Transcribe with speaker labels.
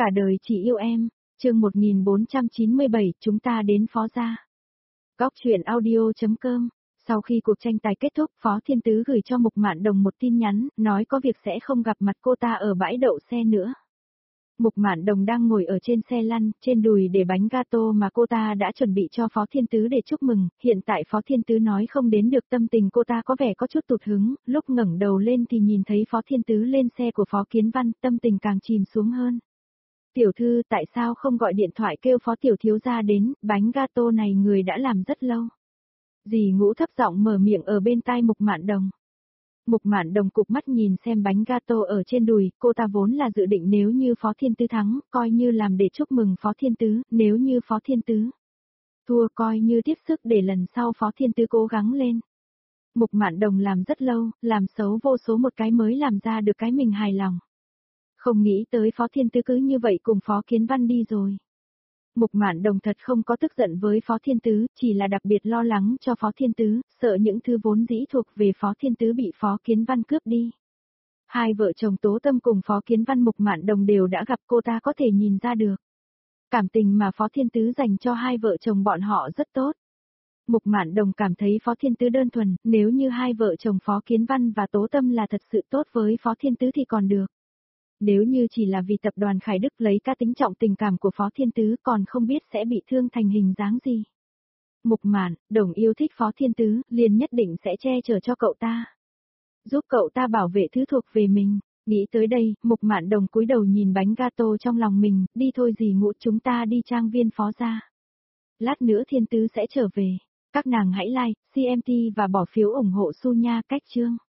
Speaker 1: Cả đời chỉ yêu em, chương 1497, chúng ta đến Phó gia. Góc truyện audio.com. Sau khi cuộc tranh tài kết thúc, Phó Thiên Tứ gửi cho Mục Mạn Đồng một tin nhắn, nói có việc sẽ không gặp mặt cô ta ở bãi đậu xe nữa. Mục Mạn Đồng đang ngồi ở trên xe lăn, trên đùi để bánh gato mà cô ta đã chuẩn bị cho Phó Thiên Tứ để chúc mừng, hiện tại Phó Thiên Tứ nói không đến được, tâm tình cô ta có vẻ có chút tụt hứng, lúc ngẩng đầu lên thì nhìn thấy Phó Thiên Tứ lên xe của Phó Kiến Văn, tâm tình càng chìm xuống hơn. Tiểu thư, tại sao không gọi điện thoại kêu Phó tiểu thiếu gia đến, bánh gato này người đã làm rất lâu. Dì Ngũ thấp giọng mở miệng ở bên tai Mục Mạn Đồng. Mục Mạn Đồng cụp mắt nhìn xem bánh gato ở trên đùi, cô ta vốn là dự định nếu như Phó Thiên Tứ thắng, coi như làm để chúc mừng Phó Thiên Tứ, nếu như Phó Thiên Tứ thua coi như tiếp sức để lần sau Phó Thiên Tứ cố gắng lên. Mục Mạn Đồng làm rất lâu, làm xấu vô số một cái mới làm ra được cái mình hài lòng. Không nghĩ tới Phó Thiên Tứ cứ như vậy cùng Phó Kiến Văn đi rồi. Mục Mạn Đồng thật không có tức giận với Phó Thiên Tứ, chỉ là đặc biệt lo lắng cho Phó Thiên Tứ, sợ những thứ vốn dĩ thuộc về Phó Thiên Tứ bị Phó Kiến Văn cướp đi. Hai vợ chồng Tố Tâm cùng Phó Kiến Văn Mục Mạn Đồng đều đã gặp, cô ta có thể nhìn ra được. Cảm tình mà Phó Thiên Tứ dành cho hai vợ chồng bọn họ rất tốt. Mục Mạn Đồng cảm thấy Phó Thiên Tứ đơn thuần, nếu như hai vợ chồng Phó Kiến Văn và Tố Tâm là thật sự tốt với Phó Thiên Tứ thì còn được. Nếu như chỉ là vì tập đoàn Khải Đức lấy cá tính trọng tình cảm của Phó Thiên Tứ còn không biết sẽ bị thương thành hình dáng gì. Mục Mạn Đồng yêu thích Phó Thiên Tứ, liền nhất định sẽ che chở cho cậu ta. Giúp cậu ta bảo vệ thứ thuộc về mình. Nghĩ tới đây, Mục Mạn Đồng cúi đầu nhìn bánh gato trong lòng mình, đi thôi dì Ngũ, chúng ta đi trang viên Phó gia. Lát nữa Thiên Tứ sẽ trở về. Các nàng hãy like, CMT và bỏ phiếu ủng hộ Su nha cách chương.